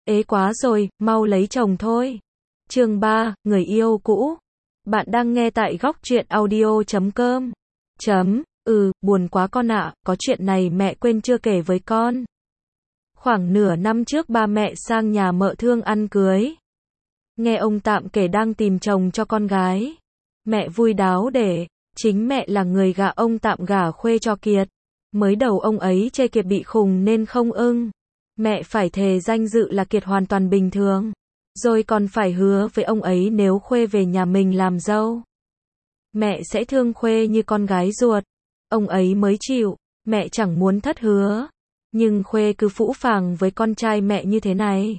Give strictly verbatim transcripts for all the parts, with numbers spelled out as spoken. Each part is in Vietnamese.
Ế quá rồi, mau lấy chồng thôi. Chương ba, người yêu cũ. Bạn đang nghe tại góc truyện audio chấm com. Chấm, ừ, buồn quá con ạ, có chuyện này mẹ quên chưa kể với con. Khoảng nửa năm trước ba mẹ sang nhà mợ Thương ăn cưới. Nghe ông Tạm kể đang tìm chồng cho con gái. Mẹ vui đáo để, chính mẹ là người gả ông Tạm gả Khuê cho Kiệt. Mới đầu ông ấy chê Kiệt bị khùng nên không ưng. Mẹ phải thề danh dự là Kiệt hoàn toàn bình thường. Rồi còn phải hứa với ông ấy nếu Khuê về nhà mình làm dâu, mẹ sẽ thương Khuê như con gái ruột. Ông ấy mới chịu, mẹ chẳng muốn thất hứa. Nhưng Khuê cứ phũ phàng với con trai mẹ như thế này.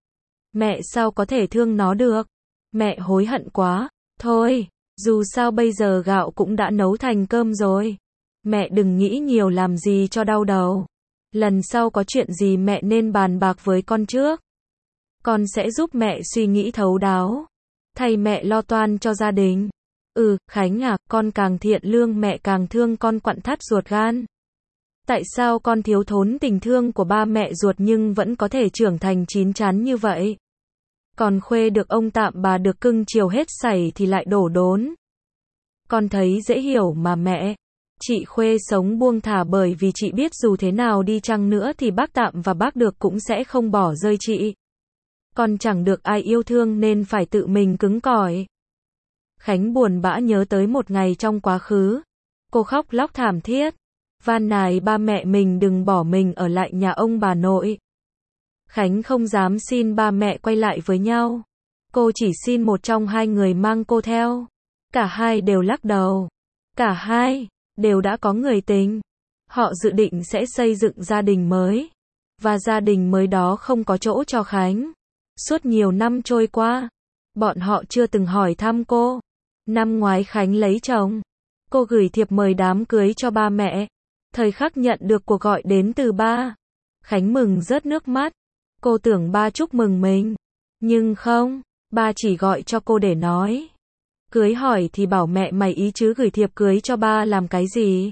Mẹ sao có thể thương nó được? Mẹ hối hận quá. Thôi, dù sao bây giờ gạo cũng đã nấu thành cơm rồi. Mẹ đừng nghĩ nhiều làm gì cho đau đầu. Lần sau có chuyện gì mẹ nên bàn bạc với con trước. Con sẽ giúp mẹ suy nghĩ thấu đáo. Thay mẹ lo toan cho gia đình. Ừ, Khánh à, con càng thiện lương mẹ càng thương con quặn thắt ruột gan. Tại sao con thiếu thốn tình thương của ba mẹ ruột nhưng vẫn có thể trưởng thành chín chắn như vậy? Còn Khuê được ông Tạm bà được cưng chiều hết sảy thì lại đổ đốn. Con thấy dễ hiểu mà mẹ. Chị Khuê sống buông thả bởi vì chị biết dù thế nào đi chăng nữa thì bác Tạm và bác Được cũng sẽ không bỏ rơi chị. Con chẳng được ai yêu thương nên phải tự mình cứng cỏi. Khánh buồn bã nhớ tới một ngày trong quá khứ. Cô khóc lóc thảm thiết. Van nài ba mẹ mình đừng bỏ mình ở lại nhà ông bà nội. Khánh không dám xin ba mẹ quay lại với nhau. Cô chỉ xin một trong hai người mang cô theo. Cả hai đều lắc đầu. Cả hai đều đã có người tình. Họ dự định sẽ xây dựng gia đình mới. Và gia đình mới đó không có chỗ cho Khánh. Suốt nhiều năm trôi qua, bọn họ chưa từng hỏi thăm cô. Năm ngoái Khánh lấy chồng. Cô gửi thiệp mời đám cưới cho ba mẹ. Thời khắc nhận được cuộc gọi đến từ ba, Khánh mừng rớt nước mắt. Cô tưởng ba chúc mừng mình. Nhưng không, ba chỉ gọi cho cô để nói. Cưới hỏi thì bảo mẹ mày ý chứ gửi thiệp cưới cho ba làm cái gì?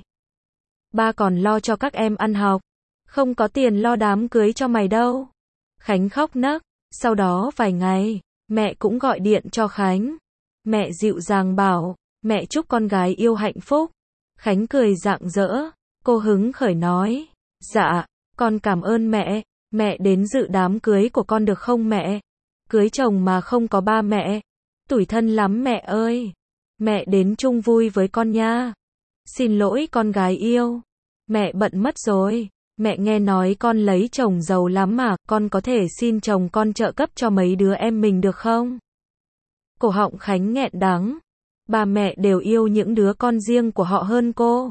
Ba còn lo cho các em ăn học. Không có tiền lo đám cưới cho mày đâu. Khánh khóc nấc. Sau đó vài ngày, mẹ cũng gọi điện cho Khánh. Mẹ dịu dàng bảo, mẹ chúc con gái yêu hạnh phúc. Khánh cười rạng rỡ. Cô hứng khởi nói, dạ, con cảm ơn mẹ. Mẹ đến dự đám cưới của con được không mẹ? Cưới chồng mà không có ba mẹ. Tủi thân lắm mẹ ơi. Mẹ đến chung vui với con nha. Xin lỗi con gái yêu. Mẹ bận mất rồi. Mẹ nghe nói con lấy chồng giàu lắm mà, con có thể xin chồng con trợ cấp cho mấy đứa em mình được không? Cổ họng Khánh nghẹn đắng. Ba mẹ đều yêu những đứa con riêng của họ hơn cô.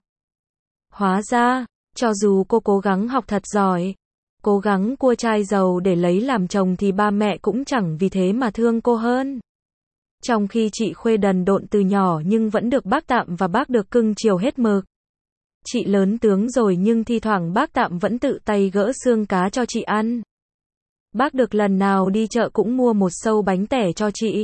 Hóa ra, cho dù cô cố gắng học thật giỏi, cố gắng cua trai giàu để lấy làm chồng thì ba mẹ cũng chẳng vì thế mà thương cô hơn. Trong khi chị Khuê đần độn từ nhỏ nhưng vẫn được bác Tạm và bác Được cưng chiều hết mực. Chị lớn tướng rồi nhưng thi thoảng bác Tạm vẫn tự tay gỡ xương cá cho chị ăn. Bác Được lần nào đi chợ cũng mua một xâu bánh tẻ cho chị.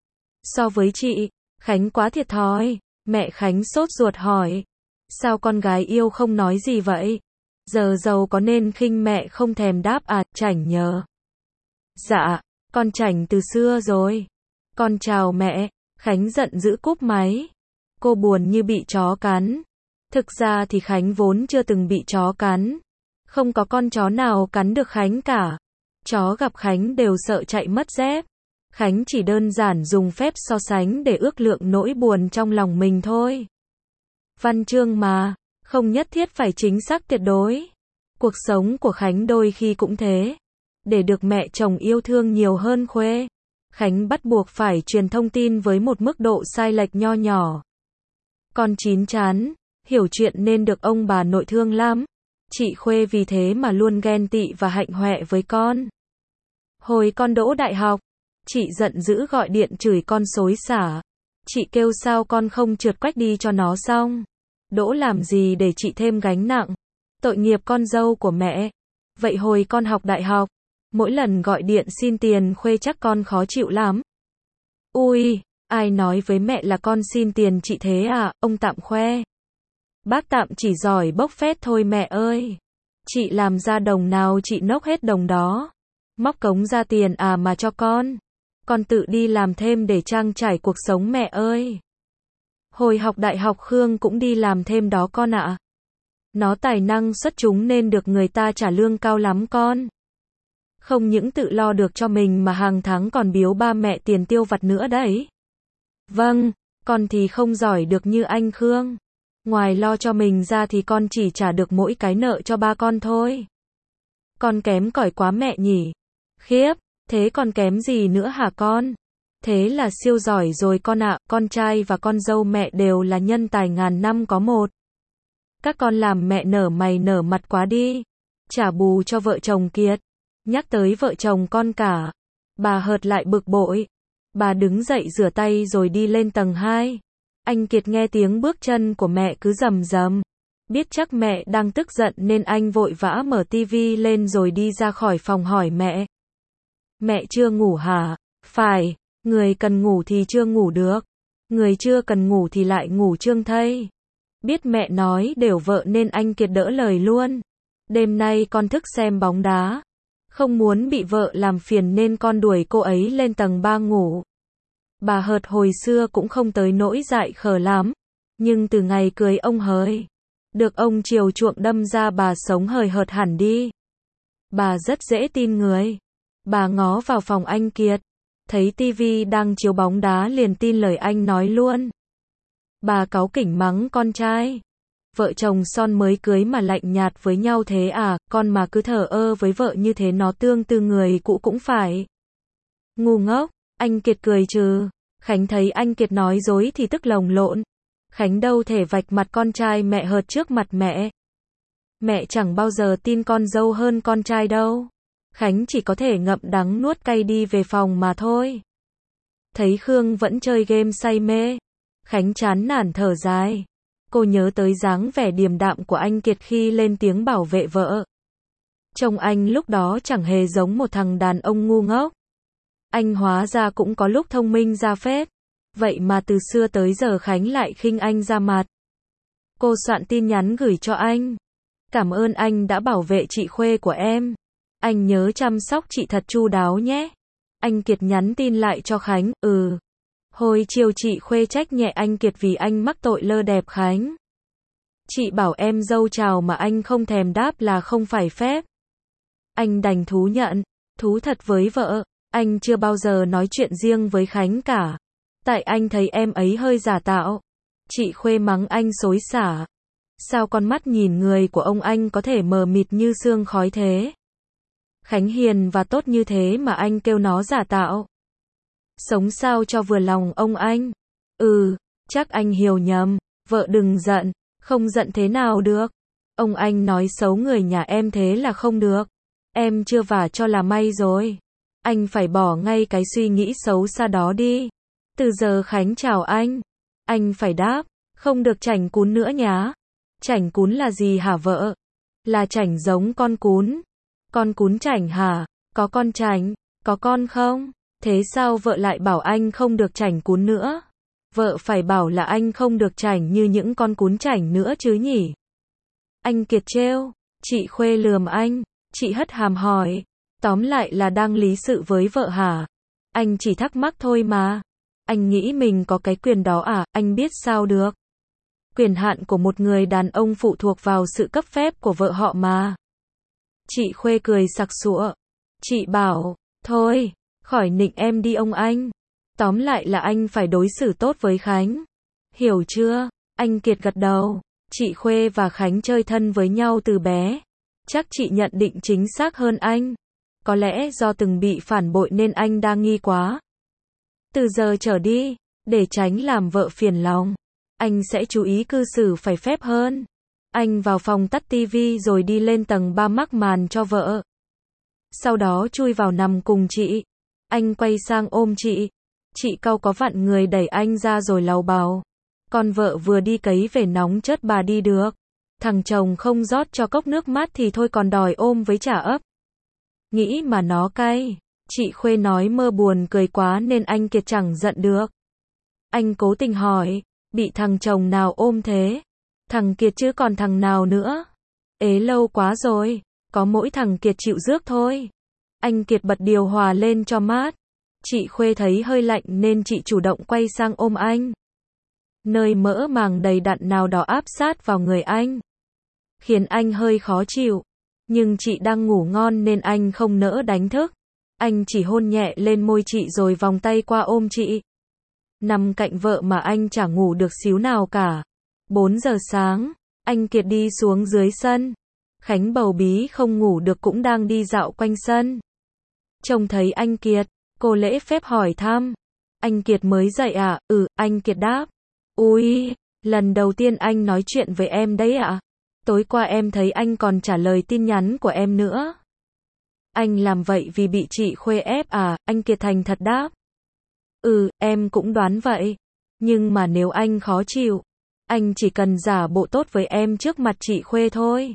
So với chị, Khánh quá thiệt thòi. Mẹ Khánh sốt ruột hỏi. Sao con gái yêu không nói gì vậy? Giờ giàu có nên khinh mẹ không thèm đáp à, chảnh nhờ. Dạ, con chảnh từ xưa rồi. Con chào mẹ. Khánh giận dữ cúp máy. Cô buồn như bị chó cắn. Thực ra thì Khánh vốn chưa từng bị chó cắn. Không có con chó nào cắn được Khánh cả. Chó gặp Khánh đều sợ chạy mất dép. Khánh chỉ đơn giản dùng phép so sánh để ước lượng nỗi buồn trong lòng mình thôi. Văn chương mà, không nhất thiết phải chính xác tuyệt đối. Cuộc sống của Khánh đôi khi cũng thế. Để được mẹ chồng yêu thương nhiều hơn Khuê, Khánh bắt buộc phải truyền thông tin với một mức độ sai lệch nho nhỏ. Con chín chắn, hiểu chuyện nên được ông bà nội thương lắm. Chị Khuê vì thế mà luôn ghen tị và hạnh hoẹ với con. Hồi con đỗ đại học, chị giận dữ gọi điện chửi con xối xả. Chị kêu sao con không trượt quách đi cho nó xong. Đỗ làm gì để chị thêm gánh nặng. Tội nghiệp con dâu của mẹ. Vậy hồi con học đại học, mỗi lần gọi điện xin tiền Khuê chắc con khó chịu lắm. Ui, ai nói với mẹ là con xin tiền chị thế à, ông Tạm khoe. Bác Tạm chỉ giỏi bốc phét thôi mẹ ơi. Chị làm ra đồng nào chị nốc hết đồng đó. Móc cống ra tiền à mà cho con. Con tự đi làm thêm để trang trải cuộc sống mẹ ơi. Hồi học đại học Khương cũng đi làm thêm đó con ạ. Nó tài năng xuất chúng nên được người ta trả lương cao lắm con. Không những tự lo được cho mình mà hàng tháng còn biếu ba mẹ tiền tiêu vặt nữa đấy. Vâng, con thì không giỏi được như anh Khương. Ngoài lo cho mình ra thì con chỉ trả được mỗi cái nợ cho ba con thôi. Con kém cỏi quá mẹ nhỉ. Khiếp, thế còn kém gì nữa hả con? Thế là siêu giỏi rồi con ạ, con trai và con dâu mẹ đều là nhân tài ngàn năm có một. Các con làm mẹ nở mày nở mặt quá đi. Trả bù cho vợ chồng Kiệt. Nhắc tới vợ chồng con cả. Bà hợt lại bực bội. Bà đứng dậy rửa tay rồi đi lên tầng hai. Anh Kiệt nghe tiếng bước chân của mẹ cứ rầm rầm. Biết chắc mẹ đang tức giận nên anh vội vã mở tivi lên rồi đi ra khỏi phòng hỏi mẹ. Mẹ chưa ngủ hả? Phải, người cần ngủ thì chưa ngủ được. Người chưa cần ngủ thì lại ngủ trương thây. Biết mẹ nói đều vợ nên anh Kiệt đỡ lời luôn. Đêm nay con thức xem bóng đá. Không muốn bị vợ làm phiền nên con đuổi cô ấy lên tầng ba ngủ. Bà hợt hồi xưa cũng không tới nỗi dại khờ lắm. Nhưng từ ngày cưới ông hời. Được ông chiều chuộng đâm ra bà sống hời hợt hẳn đi. Bà rất dễ tin người. Bà ngó vào phòng anh Kiệt. Thấy tivi đang chiếu bóng đá liền tin lời anh nói luôn. Bà cáu kỉnh mắng con trai. Vợ chồng son mới cưới mà lạnh nhạt với nhau thế à, con mà cứ thờ ơ với vợ như thế nó tương tư người cũ cũng phải. Ngu ngốc, anh Kiệt cười trừ. Khánh thấy anh Kiệt nói dối thì tức lồng lộn. Khánh đâu thể vạch mặt con trai mẹ hợt trước mặt mẹ. Mẹ chẳng bao giờ tin con dâu hơn con trai đâu. Khánh chỉ có thể ngậm đắng nuốt cay đi về phòng mà thôi. Thấy Khương vẫn chơi game say mê. Khánh chán nản thở dài. Cô nhớ tới dáng vẻ điềm đạm của anh Kiệt khi lên tiếng bảo vệ vợ. Trông anh lúc đó chẳng hề giống một thằng đàn ông ngu ngốc. Anh hóa ra cũng có lúc thông minh ra phết. Vậy mà từ xưa tới giờ Khánh lại khinh anh ra mặt. Cô soạn tin nhắn gửi cho anh. Cảm ơn anh đã bảo vệ chị Khuê của em. Anh nhớ chăm sóc chị thật chu đáo nhé. Anh Kiệt nhắn tin lại cho Khánh, ừ. Hồi chiều chị Khuê trách nhẹ anh Kiệt vì anh mắc tội lơ đẹp Khánh. Chị bảo em dâu chào mà anh không thèm đáp là không phải phép. Anh đành thú nhận, thú thật với vợ, anh chưa bao giờ nói chuyện riêng với Khánh cả. Tại anh thấy em ấy hơi giả tạo. Chị Khuê mắng anh xối xả. Sao con mắt nhìn người của ông anh có thể mờ mịt như sương khói thế? Khánh hiền và tốt như thế mà anh kêu nó giả tạo. Sống sao cho vừa lòng ông anh. Ừ, chắc anh hiểu nhầm. Vợ đừng giận. Không giận thế nào được. Ông anh nói xấu người nhà em thế là không được. Em chưa vả cho là may rồi. Anh phải bỏ ngay cái suy nghĩ xấu xa đó đi. Từ giờ Khánh chào anh. Anh phải đáp. Không được chảnh cún nữa nhá. Chảnh cún là gì hả vợ? Là chảnh giống con cún. Con cún chảnh hả? Có con chảnh? Có con không? Thế sao vợ lại bảo anh không được chảnh cún nữa? Vợ phải bảo là anh không được chảnh như những con cún chảnh nữa chứ nhỉ? Anh Kiệt trêu. Chị Khuê lườm anh. Chị hất hàm hỏi. Tóm lại là đang lý sự với vợ hả? Anh chỉ thắc mắc thôi mà. Anh nghĩ mình có cái quyền đó à? Anh biết sao được? Quyền hạn của một người đàn ông phụ thuộc vào sự cấp phép của vợ họ mà. Chị Khuê cười sặc sụa. Chị bảo, thôi, khỏi nịnh em đi ông anh. Tóm lại là anh phải đối xử tốt với Khánh. Hiểu chưa? Anh Kiệt gật đầu. Chị Khuê và Khánh chơi thân với nhau từ bé. Chắc chị nhận định chính xác hơn anh. Có lẽ do từng bị phản bội nên anh đa nghi quá. Từ giờ trở đi, để tránh làm vợ phiền lòng, anh sẽ chú ý cư xử phải phép hơn. Anh vào phòng tắt tivi rồi đi lên tầng ba mắc màn cho vợ. Sau đó chui vào nằm cùng chị. Anh quay sang ôm chị. Chị cau có vặn người đẩy anh ra rồi láu bào. Con vợ vừa đi cấy về nóng chớt bà đi được. Thằng chồng không rót cho cốc nước mát thì thôi còn đòi ôm với chả ấp. Nghĩ mà nó cay. Chị Khuê nói mơ buồn cười quá nên anh Kiệt chẳng giận được. Anh cố tình hỏi, bị thằng chồng nào ôm thế? Thằng Kiệt chứ còn thằng nào nữa? Ế lâu quá rồi, có mỗi thằng Kiệt chịu rước thôi. Anh Kiệt bật điều hòa lên cho mát. Chị Khuê thấy hơi lạnh nên chị chủ động quay sang ôm anh. Nơi mỡ màng đầy đặn nào đó áp sát vào người anh, khiến anh hơi khó chịu. Nhưng chị đang ngủ ngon nên anh không nỡ đánh thức. Anh chỉ hôn nhẹ lên môi chị rồi vòng tay qua ôm chị. Nằm cạnh vợ mà anh chả ngủ được xíu nào cả. bốn giờ sáng, anh Kiệt đi xuống dưới sân. Khánh bầu bí không ngủ được cũng đang đi dạo quanh sân. Trông thấy anh Kiệt, cô lễ phép hỏi thăm. Anh Kiệt mới dậy à? Ừ, anh Kiệt đáp. Ui, lần đầu tiên anh nói chuyện với em đấy ạ. À? Tối qua em thấy anh còn trả lời tin nhắn của em nữa. Anh làm vậy vì bị chị Khuê ép à? Anh Kiệt thành thật đáp. Ừ, em cũng đoán vậy. Nhưng mà nếu anh khó chịu, anh chỉ cần giả bộ tốt với em trước mặt chị Khuê thôi.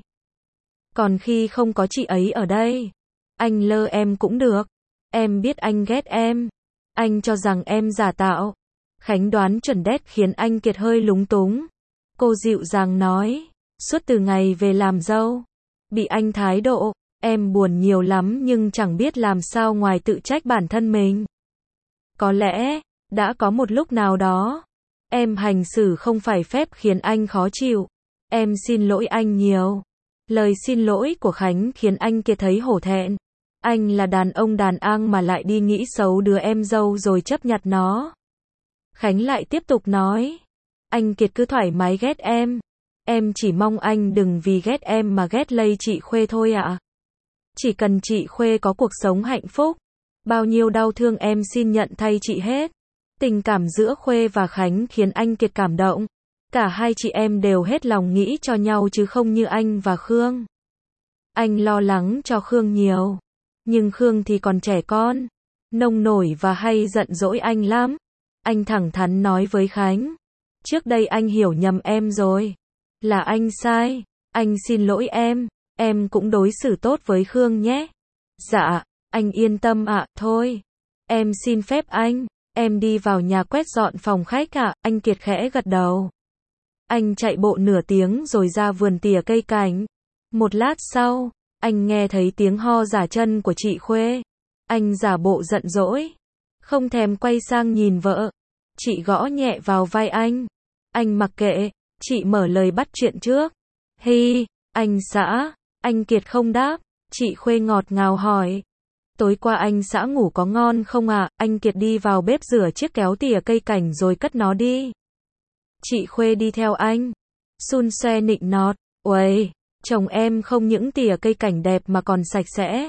Còn khi không có chị ấy ở đây, anh lơ em cũng được. Em biết anh ghét em. Anh cho rằng em giả tạo. Khánh đoán chuẩn đét khiến anh Kiệt hơi lúng túng. Cô dịu dàng nói, suốt từ ngày về làm dâu, bị anh thái độ, em buồn nhiều lắm nhưng chẳng biết làm sao ngoài tự trách bản thân mình. Có lẽ, đã có một lúc nào đó, em hành xử không phải phép khiến anh khó chịu. Em xin lỗi anh nhiều. Lời xin lỗi của Khánh khiến anh Kiệt thấy hổ thẹn. Anh là đàn ông đàn ang mà lại đi nghĩ xấu đứa em dâu rồi chấp nhặt nó. Khánh lại tiếp tục nói, anh Kiệt cứ thoải mái ghét em. Em chỉ mong anh đừng vì ghét em mà ghét lây chị Khuê thôi ạ. À. Chỉ cần chị Khuê có cuộc sống hạnh phúc, bao nhiêu đau thương em xin nhận thay chị hết. Tình cảm giữa Khuê và Khánh khiến anh Kiệt cảm động. Cả hai chị em đều hết lòng nghĩ cho nhau chứ không như anh và Khương. Anh lo lắng cho Khương nhiều. Nhưng Khương thì còn trẻ con, nông nổi và hay giận dỗi anh lắm. Anh thẳng thắn nói với Khánh. Trước đây anh hiểu nhầm em rồi. Là anh sai. Anh xin lỗi em. Em cũng đối xử tốt với Khương nhé. Dạ, anh yên tâm ạ. À, thôi. Em xin phép anh. Em đi vào nhà quét dọn phòng khách ạ. À, anh Kiệt khẽ gật đầu. Anh chạy bộ nửa tiếng rồi ra vườn tỉa cây cảnh. Một lát sau, anh nghe thấy tiếng ho giả chân của chị Khuê. Anh giả bộ giận dỗi. Không thèm quay sang nhìn vợ. Chị gõ nhẹ vào vai anh. Anh mặc kệ. Chị mở lời bắt chuyện trước. Hi, anh xã. Anh Kiệt không đáp. Chị Khuê ngọt ngào hỏi. Tối qua anh xã ngủ có ngon không ạ? À? Anh Kiệt đi vào bếp rửa chiếc kéo tỉa cây cảnh rồi cất nó đi. Chị Khuê đi theo anh. Xun xoe nịnh nọt. Uầy, chồng em không những tỉa cây cảnh đẹp mà còn sạch sẽ.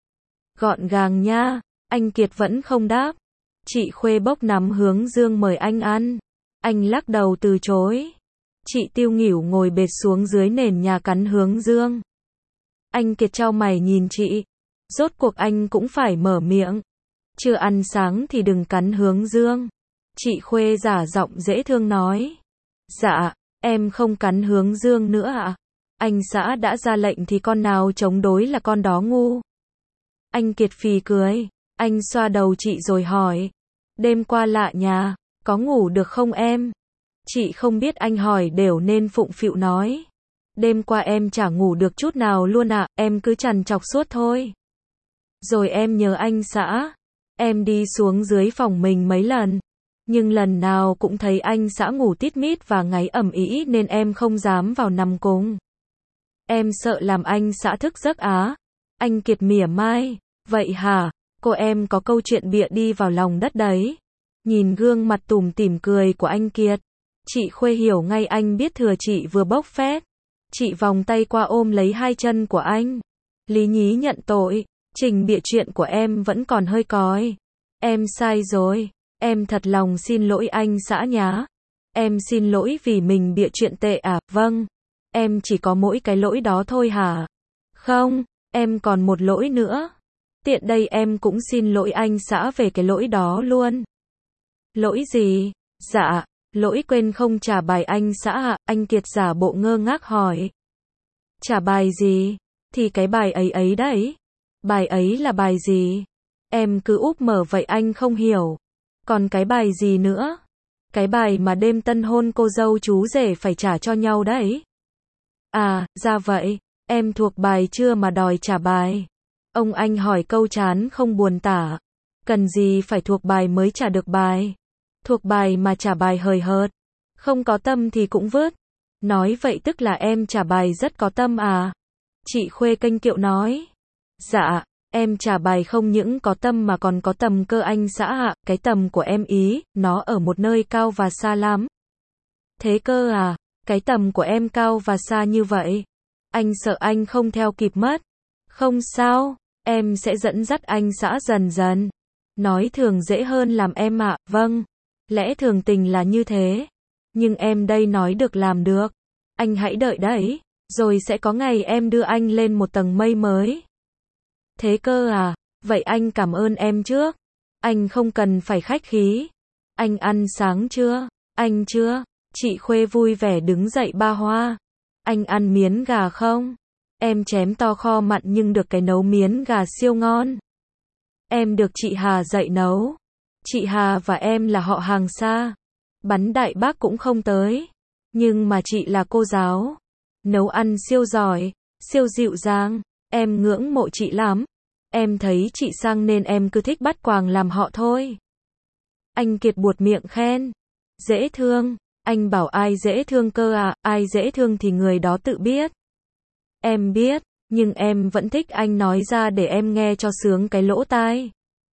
Gọn gàng nha. Anh Kiệt vẫn không đáp. Chị Khuê bốc nắm hướng dương mời anh ăn. Anh lắc đầu từ chối. Chị tiêu nghỉu ngồi bệt xuống dưới nền nhà cắn hướng dương. Anh Kiệt chau mày nhìn chị. Rốt cuộc anh cũng phải mở miệng. Chưa ăn sáng thì đừng cắn hướng dương. Chị Khuê giả giọng dễ thương nói. Dạ, em không cắn hướng dương nữa ạ. À? Anh xã đã ra lệnh thì con nào chống đối là con đó ngu. Anh Kiệt phì cười. Anh xoa đầu chị rồi hỏi. Đêm qua lạ nhà, có ngủ được không em? Chị không biết anh hỏi đều nên phụng phịu nói. Đêm qua em chả ngủ được chút nào luôn ạ, à, em cứ trằn trọc suốt thôi. Rồi em nhớ anh xã. Em đi xuống dưới phòng mình mấy lần. Nhưng lần nào cũng thấy anh xã ngủ tít mít và ngáy ầm ĩ nên em không dám vào nằm cùng. Em sợ làm anh xã thức giấc á. Anh Kiệt mỉa mai. Vậy hả? Cô em có câu chuyện bịa đi vào lòng đất đấy. Nhìn gương mặt tủm tỉm cười của anh Kiệt. Chị Khuê hiểu ngay anh biết thừa chị vừa bốc phét. Chị vòng tay qua ôm lấy hai chân của anh. Lý nhí nhận tội. Trình bịa chuyện của em vẫn còn hơi cói. Em sai rồi. Em thật lòng xin lỗi anh xã nhá. Em xin lỗi vì mình bịa chuyện tệ à? Vâng. Em chỉ có mỗi cái lỗi đó thôi hả? Không, em còn một lỗi nữa. Tiện đây em cũng xin lỗi anh xã về cái lỗi đó luôn. Lỗi gì? Dạ, lỗi quên không trả bài anh xã ạ. Anh Kiệt giả bộ ngơ ngác hỏi. Trả bài gì? Thì cái bài ấy ấy đấy. Bài ấy là bài gì? Em cứ úp mở vậy anh không hiểu. Còn cái bài gì nữa? Cái bài mà đêm tân hôn cô dâu chú rể phải trả cho nhau đấy. À, ra vậy. Em thuộc bài chưa mà đòi trả bài. Ông anh hỏi câu chán không buồn tả. Cần gì phải thuộc bài mới trả được bài. Thuộc bài mà trả bài hời hợt. Không có tâm thì cũng vứt. Nói vậy tức là em trả bài rất có tâm à? Chị Khuê kênh kiệu nói. Dạ, em trả bài không những có tâm mà còn có tầm cơ anh xã ạ. Cái tầm của em ý, nó ở một nơi cao và xa lắm. Thế cơ à? Cái tầm của em cao và xa như vậy. Anh sợ anh không theo kịp mất. Không sao, em sẽ dẫn dắt anh xã dần dần. Nói thường dễ hơn làm em ạ. Vâng, lẽ thường tình là như thế. Nhưng em đây nói được làm được. Anh hãy đợi đấy, rồi sẽ có ngày em đưa anh lên một tầng mây mới. Thế cơ à? Vậy anh cảm ơn em trước. Anh không cần phải khách khí. Anh ăn sáng chưa? Anh chưa? Chị Khuê vui vẻ đứng dậy ba hoa. Anh ăn miến gà không? Em chém to kho mặn nhưng được cái nấu miến gà siêu ngon. Em được chị Hà dạy nấu. Chị Hà và em là họ hàng xa. Bắn đại bác cũng không tới. Nhưng mà chị là cô giáo. Nấu ăn siêu giỏi, siêu dịu dàng. Em ngưỡng mộ chị lắm. Em thấy chị sang nên em cứ thích bắt quàng làm họ thôi. Anh Kiệt buột miệng khen. Dễ thương. Anh bảo ai dễ thương cơ à? Ai dễ thương thì người đó tự biết. Em biết, nhưng em vẫn thích anh nói ra để em nghe cho sướng cái lỗ tai.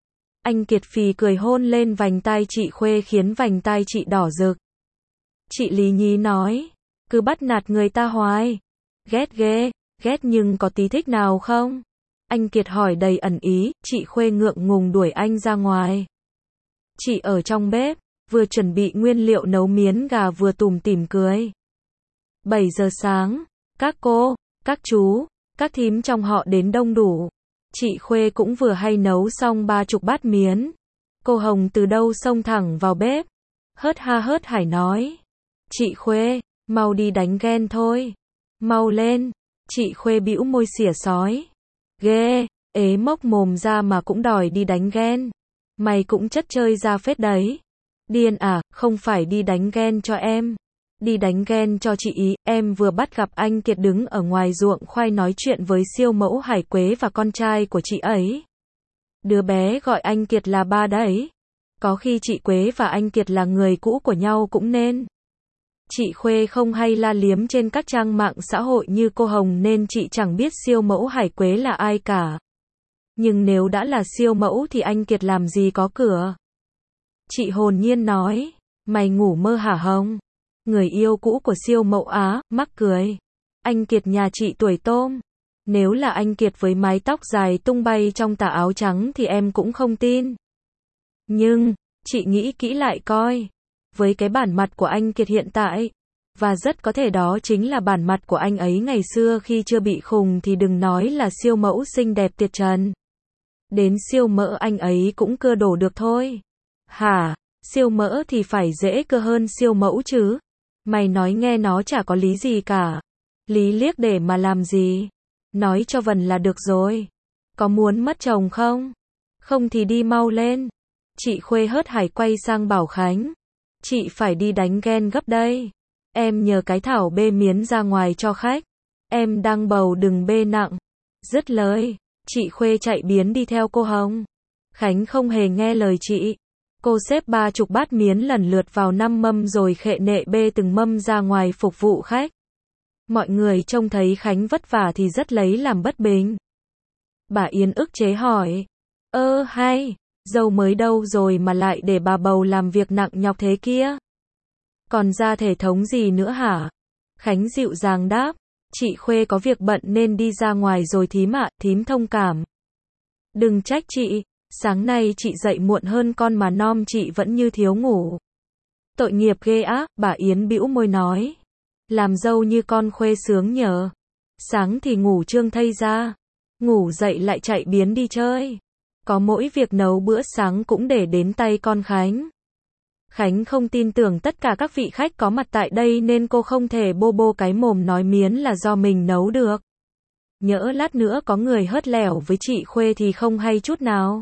Anh Kiệt phì cười hôn lên vành tai chị Khuê khiến vành tai chị đỏ rực. Chị Lý Nhí nói, cứ bắt nạt người ta hoài. Ghét ghê, ghét nhưng có tí thích nào không? Anh Kiệt hỏi đầy ẩn ý, chị Khuê ngượng ngùng đuổi anh ra ngoài. Chị ở trong bếp, vừa chuẩn bị nguyên liệu nấu miến gà vừa tủm tỉm cười. bảy giờ sáng, các cô, các chú, các thím trong họ đến đông đủ. Chị Khuê cũng vừa hay nấu xong ba chục bát miến. Cô Hồng từ đâu xông thẳng vào bếp. Hớt ha hớt hải nói. Chị Khuê, mau đi đánh ghen thôi. Mau lên. Chị Khuê bĩu môi xỉa sói. Ghê, ế mốc mồm ra mà cũng đòi đi đánh ghen. Mày cũng chất chơi ra phết đấy. Điên à, không phải đi đánh ghen cho em. Đi đánh ghen cho chị ý, em vừa bắt gặp anh Kiệt đứng ở ngoài ruộng khoai nói chuyện với siêu mẫu Hải Quế và con trai của chị ấy. Đứa bé gọi anh Kiệt là ba đấy. Có khi chị Quế và anh Kiệt là người cũ của nhau cũng nên. Chị Khuê không hay la liếm trên các trang mạng xã hội như cô Hồng nên chị chẳng biết siêu mẫu Hải Quế là ai cả. Nhưng nếu đã là siêu mẫu thì anh Kiệt làm gì có cửa. Chị hồn nhiên nói, mày ngủ mơ hả Hồng? Người yêu cũ của siêu mẫu Á, mắc cười. Anh Kiệt nhà chị tuổi tôm. Nếu là anh Kiệt với mái tóc dài tung bay trong tà áo trắng thì em cũng không tin. Nhưng, chị nghĩ kỹ lại coi. Với cái bản mặt của anh Kiệt hiện tại, và rất có thể đó chính là bản mặt của anh ấy ngày xưa khi chưa bị khùng thì đừng nói là siêu mẫu xinh đẹp tuyệt trần. Đến siêu mỡ anh ấy cũng cưa đổ được thôi. Hả? Siêu mỡ thì phải dễ cưa hơn siêu mẫu chứ. Mày nói nghe nó chả có lý gì cả. Lý liếc để mà làm gì? Nói cho vần là được rồi. Có muốn mất chồng không? Không thì đi mau lên. Chị Khuê hớt hải quay sang bảo Khánh. Chị phải đi đánh ghen gấp đây. Em nhờ cái thảo bê miến ra ngoài cho khách. Em đang bầu đừng bê nặng. Dứt lời, chị Khuê chạy biến đi theo cô Hồng. Khánh không hề nghe lời chị. Cô xếp ba chục bát miến lần lượt vào năm mâm rồi khệ nệ bê từng mâm ra ngoài phục vụ khách. Mọi người trông thấy Khánh vất vả thì rất lấy làm bất bình. Bà Yến ức chế hỏi. Ơ hay, dâu mới đâu rồi mà lại để bà bầu làm việc nặng nhọc thế kia? Còn ra thể thống gì nữa hả? Khánh dịu dàng đáp. Chị Khuê có việc bận nên đi ra ngoài rồi thím ạ, thím thông cảm. Đừng trách chị. Sáng nay chị dậy muộn hơn con mà nom chị vẫn như thiếu ngủ. Tội nghiệp ghê á, bà Yến bĩu môi nói. Làm dâu như con Khuê sướng nhờ. Sáng thì ngủ trương thây ra. Ngủ dậy lại chạy biến đi chơi. Có mỗi việc nấu bữa sáng cũng để đến tay con Khánh. Khánh không tin tưởng tất cả các vị khách có mặt tại đây nên cô không thể bô bô cái mồm nói miến là do mình nấu được. Nhỡ lát nữa có người hớt lẻo với chị Khuê thì không hay chút nào.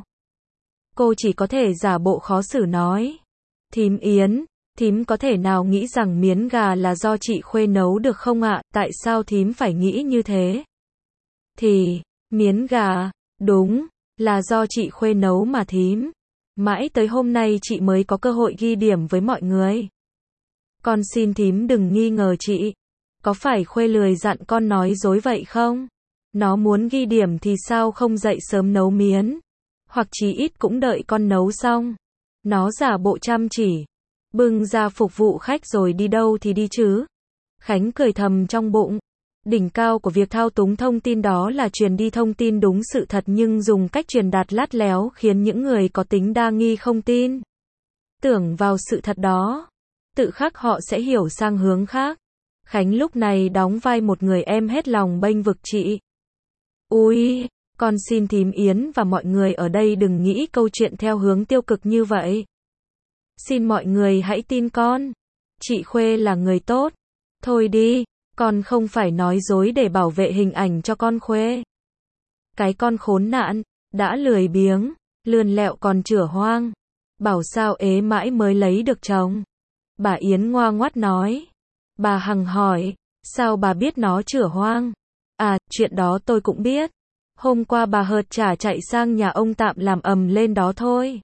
Cô chỉ có thể giả bộ khó xử nói. Thím Yến, thím có thể nào nghĩ rằng miến gà là do chị Khuê nấu được không ạ? Tại sao thím phải nghĩ như thế? Thì, miến gà, Đúng, là do chị Khuê nấu mà thím. Mãi tới hôm nay chị mới có cơ hội ghi điểm với mọi người. Con xin thím đừng nghi ngờ chị. Có phải Khuê lười dặn con nói dối vậy không? Nó muốn ghi điểm thì sao không dậy sớm nấu miến? Hoặc chí ít cũng đợi con nấu xong. Nó giả bộ chăm chỉ. Bưng ra phục vụ khách rồi đi đâu thì đi chứ. Khánh cười thầm trong bụng. Đỉnh cao của việc thao túng thông tin đó là truyền đi thông tin đúng sự thật nhưng dùng cách truyền đạt lắt léo khiến những người có tính đa nghi không tin. Tưởng vào sự thật đó. Tự khắc họ sẽ hiểu sang hướng khác. Khánh lúc này đóng vai một người em hết lòng bênh vực chị. Ui, con xin thím Yến và mọi người ở đây đừng nghĩ câu chuyện theo hướng tiêu cực như vậy. Xin mọi người hãy tin con. Chị Khuê là người tốt. Thôi đi, con không phải nói dối để bảo vệ hình ảnh cho con Khuê. Cái con khốn nạn, đã lười biếng, lươn lẹo còn chửa hoang. Bảo sao ế mãi mới lấy được chồng. Bà Yến ngoa ngoắt nói. Bà Hằng hỏi, sao bà biết nó chửa hoang? À, chuyện đó tôi cũng biết. Hôm qua bà hợt chả chạy sang nhà ông tạm làm ầm lên đó thôi.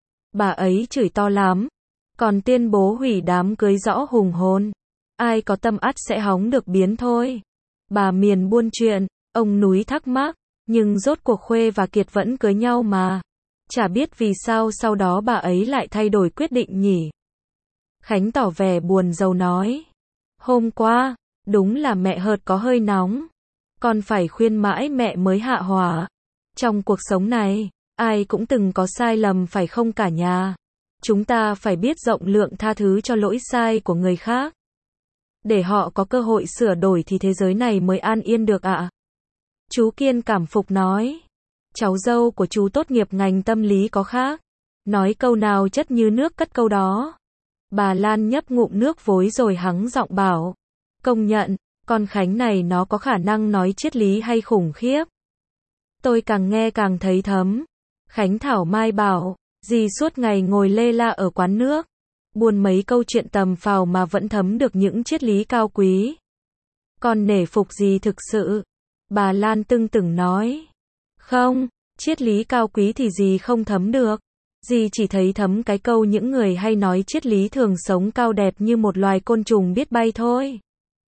Bà ấy chửi to lắm. Còn tuyên bố hủy đám cưới rõ hùng hồn. Ai có tâm ắt sẽ hóng được biến thôi. Bà miền buôn chuyện, ông núi thắc mắc. Nhưng rốt cuộc Khuê và Kiệt vẫn cưới nhau mà. Chả biết vì sao sau đó bà ấy lại thay đổi quyết định nhỉ. Khánh tỏ vẻ buồn rầu nói. Hôm qua, đúng là mẹ hợt có hơi nóng. Con phải khuyên mãi mẹ mới hạ hỏa. Trong cuộc sống này, ai cũng từng có sai lầm phải không cả nhà. Chúng ta phải biết rộng lượng tha thứ cho lỗi sai của người khác. Để họ có cơ hội sửa đổi thì thế giới này mới an yên được ạ. À? Chú Kiên cảm phục nói. Cháu dâu của chú tốt nghiệp ngành tâm lý có khác. Nói câu nào chất như nước cất câu đó. Bà Lan nhấp ngụm nước vối rồi hắng giọng bảo. Công nhận, con Khánh này nó có khả năng nói triết lý hay khủng khiếp. Tôi càng nghe càng thấy thấm. Khánh thảo mai bảo, dì suốt ngày ngồi lê la ở quán nước. Buồn mấy câu chuyện tầm phào mà vẫn thấm được những triết lý cao quý. Con nể phục dì thực sự. Bà Lan tưng tửng nói. Không, triết lý cao quý thì dì không thấm được. Dì chỉ thấy thấm cái câu những người hay nói triết lý thường sống cao đẹp như một loài côn trùng biết bay thôi.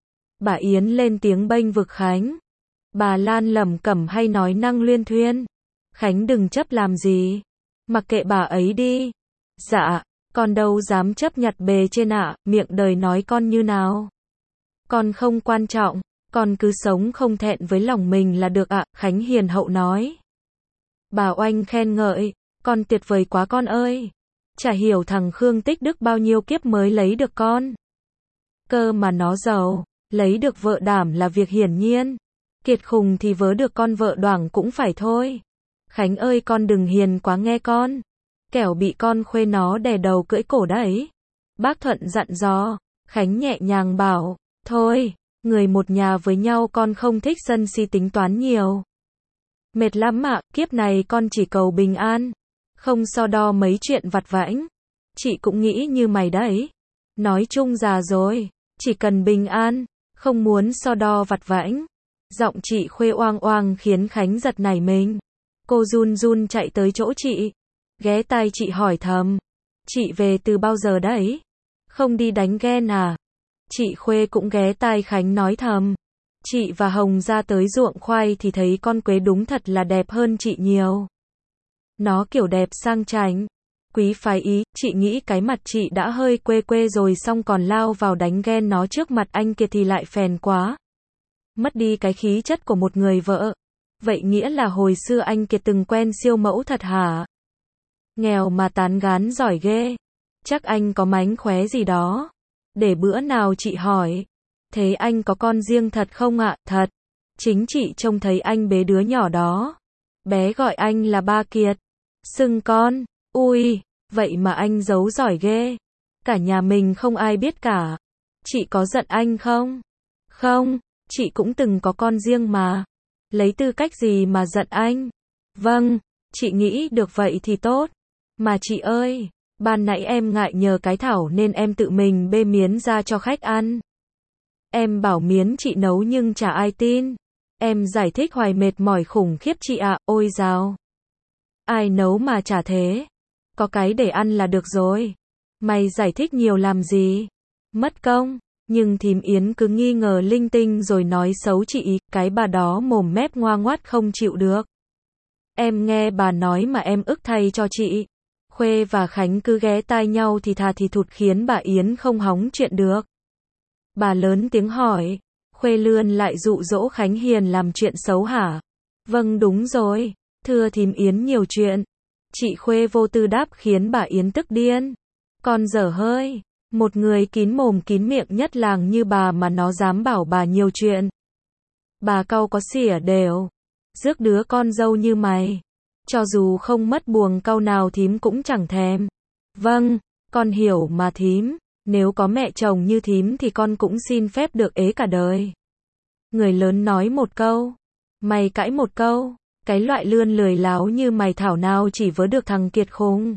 Bà Yến lên tiếng bênh vực Khánh. Bà Lan lẩm cẩm hay nói năng luyên thuyên. Khánh đừng chấp làm gì. Mặc kệ bà ấy đi. Dạ, con đâu dám chấp nhặt bề trên ạ, miệng đời nói con như nào. Con không quan trọng, con cứ sống không thẹn với lòng mình là được ạ, Khánh hiền hậu nói. Bà Oanh khen ngợi. Con tuyệt vời quá con ơi. Chả hiểu thằng Khương Tích Đức bao nhiêu kiếp mới lấy được con. Cơ mà nó giàu, lấy được vợ đảm là việc hiển nhiên. Kiệt khùng thì vớ được con vợ đoảng cũng phải thôi. Khánh ơi con đừng hiền quá nghe con. Kẻo bị con Khuê nó đè đầu cưỡi cổ đấy. Bác Thuận dặn dò. Khánh nhẹ nhàng bảo. Thôi, người một nhà với nhau con không thích sân si tính toán nhiều. Mệt lắm ạ, kiếp này con chỉ cầu bình an. Không so đo mấy chuyện vặt vãnh. Chị cũng nghĩ như mày đấy. Nói chung già rồi, chỉ cần bình an, không muốn so đo vặt vãnh. Giọng chị Khuê oang oang khiến Khánh giật nảy mình. Cô run run chạy tới chỗ chị. Ghé tai chị hỏi thầm. Chị về từ bao giờ đấy? Không đi đánh ghen à? Chị Khuê cũng ghé tai Khánh nói thầm. Chị và Hồng ra tới ruộng khoai thì thấy con Quế đúng thật là đẹp hơn chị nhiều. Nó kiểu đẹp sang chảnh, quý phái ý, chị nghĩ cái mặt chị đã hơi quê quê rồi xong còn lao vào đánh ghen nó trước mặt anh kia thì lại phèn quá. Mất đi cái khí chất của một người vợ. Vậy nghĩa là hồi xưa anh kia từng quen siêu mẫu thật hả? Nghèo mà tán gái giỏi ghê. Chắc anh có mánh khóe gì đó. Để bữa nào chị hỏi. Thế anh có con riêng thật không ạ? Thật. Chính chị trông thấy anh bế đứa nhỏ đó. Bé gọi anh là ba Kiệt. Xưng con. Ui, vậy mà anh giấu giỏi ghê. Cả nhà mình không ai biết cả. Chị có giận anh không? Không, chị cũng từng có con riêng mà. Lấy tư cách gì mà giận anh? Vâng, chị nghĩ được vậy thì tốt. Mà chị ơi, ban nãy em ngại nhờ cái thảo nên em tự mình bê miến ra cho khách ăn. Em bảo miến chị nấu nhưng chả ai tin. Em giải thích hoài mệt mỏi khủng khiếp chị ạ, ôi dào. Ai nấu mà chả thế. Có cái để ăn là được rồi. Mày giải thích nhiều làm gì? Mất công. Nhưng thím Yến cứ nghi ngờ linh tinh rồi nói xấu chị, cái bà đó mồm mép ngoa ngoắt không chịu được. Em nghe bà nói mà em ức thay cho chị. Khuê và Khánh cứ ghé tai nhau thì thà thì thụt khiến bà Yến không hóng chuyện được. Bà lớn tiếng hỏi. Khuê lươn lại dụ dỗ Khánh Hiền làm chuyện xấu hả? Vâng đúng rồi. Thưa thím Yến nhiều chuyện. Chị Khuê vô tư đáp khiến bà Yến tức điên. Con dở hơi. Một người kín mồm kín miệng nhất làng như bà mà nó dám bảo bà nhiều chuyện. Bà cau có xỉa đều. Rước đứa con dâu như mày. Cho dù không mất buồng cau nào thím cũng chẳng thèm. Vâng, con hiểu mà thím. Nếu có mẹ chồng như thím thì con cũng xin phép được ế cả đời. Người lớn nói một câu. Mày cãi một câu. Cái loại lươn lười láo như mày thảo nào chỉ vớ được thằng Kiệt khùng.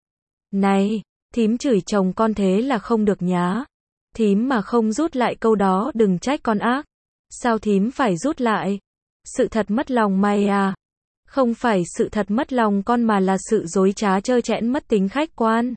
Này, thím chửi chồng con thế là không được nhá. Thím mà không rút lại câu đó đừng trách con ác. Sao thím phải rút lại? Sự thật mất lòng mày à? Không phải sự thật mất lòng con mà là sự dối trá trơ trẽn mất tính khách quan.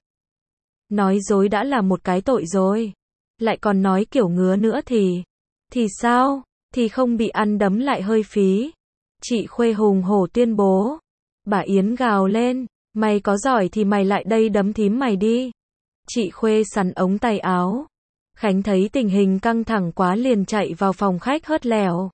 Nói dối đã là một cái tội rồi. Lại còn nói kiểu ngứa nữa thì... Thì sao? Thì không bị ăn đấm lại hơi phí. Chị Khuê hùng hổ tuyên bố. Bà Yến gào lên. Mày có giỏi thì mày lại đây đấm thím mày đi. Chị Khuê sắn ống tay áo. Khánh thấy tình hình căng thẳng quá liền chạy vào phòng khách hớt lèo.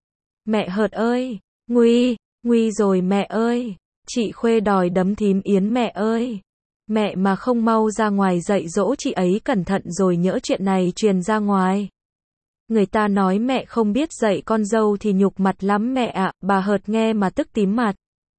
Mẹ Hợt ơi! Nguy! Nguy rồi mẹ ơi! Chị Khuê đòi đấm thím Yến mẹ ơi! Mẹ mà không mau ra ngoài dạy dỗ chị ấy cẩn thận rồi nhỡ chuyện này truyền ra ngoài. Người ta nói mẹ không biết dạy con dâu thì nhục mặt lắm mẹ ạ, bà Hợt nghe mà tức tím mặt.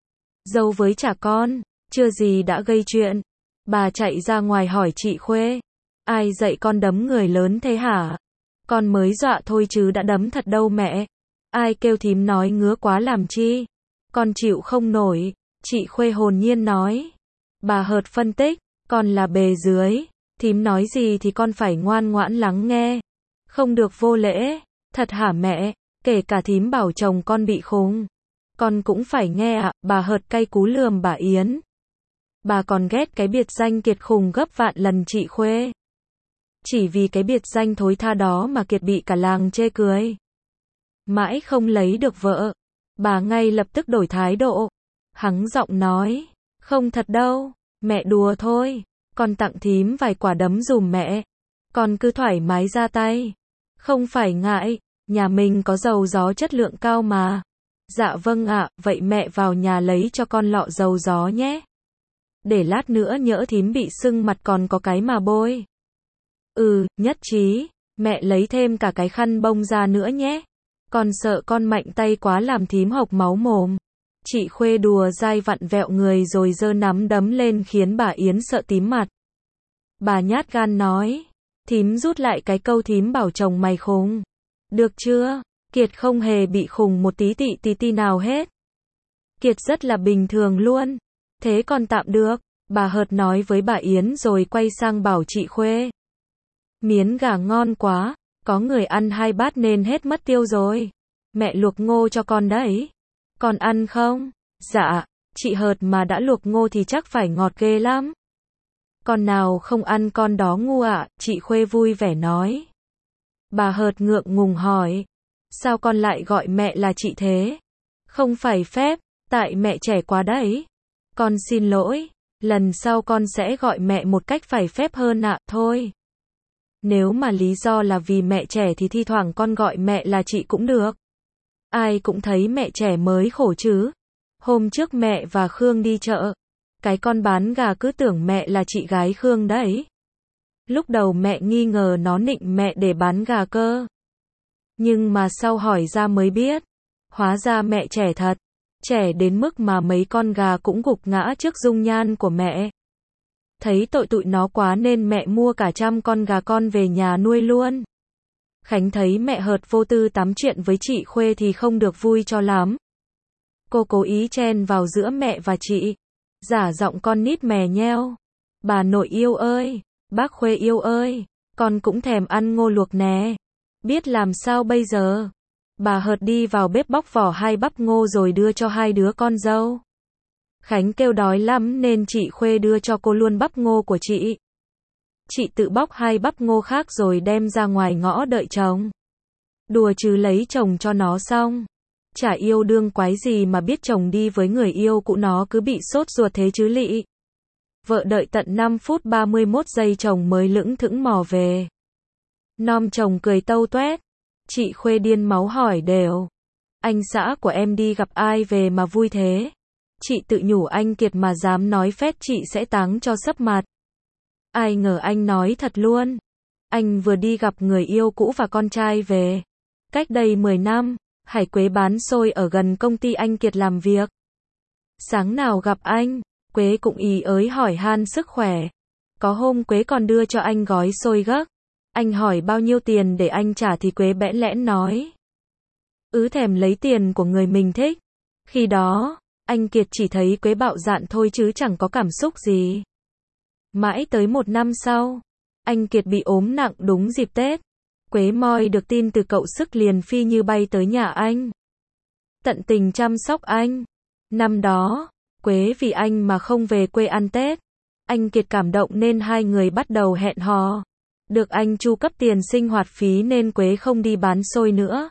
Dâu với trả con, chưa gì đã gây chuyện. Bà chạy ra ngoài hỏi chị Khuê. Ai dạy con đấm người lớn thế hả? Con mới dọa thôi chứ đã đấm thật đâu mẹ. Ai kêu thím nói ngứa quá làm chi? Con chịu không nổi. Chị Khuê hồn nhiên nói. Bà Hợt phân tích. Con là bề dưới. Thím nói gì thì con phải ngoan ngoãn lắng nghe. Không được vô lễ. Thật hả mẹ? Kể cả thím bảo chồng con bị khùng. Con cũng phải nghe ạ. Bà Hợt cay cú lườm bà Yến. Bà còn ghét cái biệt danh Kiệt khùng gấp vạn lần chị Khuê. Chỉ vì cái biệt danh thối tha đó mà Kiệt bị cả làng chê cười. Mãi không lấy được vợ. Bà ngay lập tức đổi thái độ. Hắng giọng nói. Không thật đâu. Mẹ đùa thôi. Con tặng thím vài quả đấm dùm mẹ. Con cứ thoải mái ra tay. Không phải ngại. Nhà mình có dầu gió chất lượng cao mà. Dạ vâng ạ, vậy mẹ vào nhà lấy cho con lọ dầu gió nhé. Để lát nữa nhỡ thím bị sưng mặt còn có cái mà bôi. Ừ, nhất trí. Mẹ lấy thêm cả cái khăn bông ra nữa nhé. Con sợ con mạnh tay quá làm thím hộc máu mồm. Chị Khuê đùa dai vặn vẹo người rồi giơ nắm đấm lên khiến bà Yến sợ tím mặt. Bà nhát gan nói. Thím rút lại cái câu thím bảo chồng mày khùng. Được chưa? Kiệt không hề bị khùng một tí tị tí ti nào hết. Kiệt rất là bình thường luôn. Thế còn tạm được. Bà Hợt nói với bà Yến rồi quay sang bảo chị Khuê. Miến gà ngon quá. Có người ăn hai bát nên hết mất tiêu rồi. Mẹ luộc ngô cho con đấy. Con ăn không? Dạ. Chị Hợt mà đã luộc ngô thì chắc phải ngọt ghê lắm. Con nào không ăn con đó ngu ạ, chị Khuê vui vẻ nói. Bà Hợt ngượng ngùng hỏi. Sao con lại gọi mẹ là chị thế? Không phải phép, tại mẹ trẻ quá đấy. Con xin lỗi, lần sau con sẽ gọi mẹ một cách phải phép hơn ạ, thôi. Nếu mà lý do là vì mẹ trẻ thì thi thoảng con gọi mẹ là chị cũng được. Ai cũng thấy mẹ trẻ mới khổ chứ. Hôm trước mẹ và Khương đi chợ. Cái con bán gà cứ tưởng mẹ là chị gái Khương đấy. Lúc đầu mẹ nghi ngờ nó nịnh mẹ để bán gà cơ. Nhưng mà sau hỏi ra mới biết. Hóa ra mẹ trẻ thật. Trẻ đến mức mà mấy con gà cũng gục ngã trước dung nhan của mẹ. Thấy tội tụi nó quá nên mẹ mua cả trăm con gà con về nhà nuôi luôn. Khánh thấy mẹ Hợt vô tư tám chuyện với chị Khuê thì không được vui cho lắm. Cô cố ý chen vào giữa mẹ và chị. Giả giọng con nít mè nheo. Bà nội yêu ơi, bác Khuê yêu ơi, con cũng thèm ăn ngô luộc nè. Biết làm sao bây giờ? Bà hợt đi vào bếp bóc vỏ hai bắp ngô rồi đưa cho hai đứa con dâu. Khánh kêu đói lắm nên chị Khuê đưa cho cô luôn bắp ngô của chị. Chị tự bóc hai bắp ngô khác rồi đem ra ngoài ngõ đợi chồng. Đùa chứ lấy chồng cho nó xong. Chả yêu đương quái gì mà biết chồng đi với người yêu cũ nó cứ bị sốt ruột thế chứ lị. Vợ đợi tận năm phút ba mươi mốt giây chồng mới lững thững mò về. Nom chồng cười tâu toét. Chị Khuê điên máu hỏi đều. Anh xã của em đi gặp ai về mà vui thế? Chị tự nhủ anh Kiệt mà dám nói phét chị sẽ táng cho sấp mặt. Ai ngờ anh nói thật luôn. Anh vừa đi gặp người yêu cũ và con trai về. Cách đây mười năm, Hải Quế bán xôi ở gần công ty anh Kiệt làm việc. Sáng nào gặp anh, Quế cũng ý ới hỏi han sức khỏe. Có hôm Quế còn đưa cho anh gói xôi gấc. Anh hỏi bao nhiêu tiền để anh trả thì Quế bẽn lẽn nói. Ứ thèm lấy tiền của người mình thích. Khi đó, anh Kiệt chỉ thấy Quế bạo dạn thôi chứ chẳng có cảm xúc gì. Mãi tới một năm sau, anh Kiệt bị ốm nặng đúng dịp Tết. Quế moi được tin từ cậu sức liền phi như bay tới nhà anh. Tận tình chăm sóc anh. Năm đó, Quế vì anh mà không về quê ăn Tết. Anh Kiệt cảm động nên hai người bắt đầu hẹn hò. Được anh chu cấp tiền sinh hoạt phí nên Quế không đi bán xôi nữa.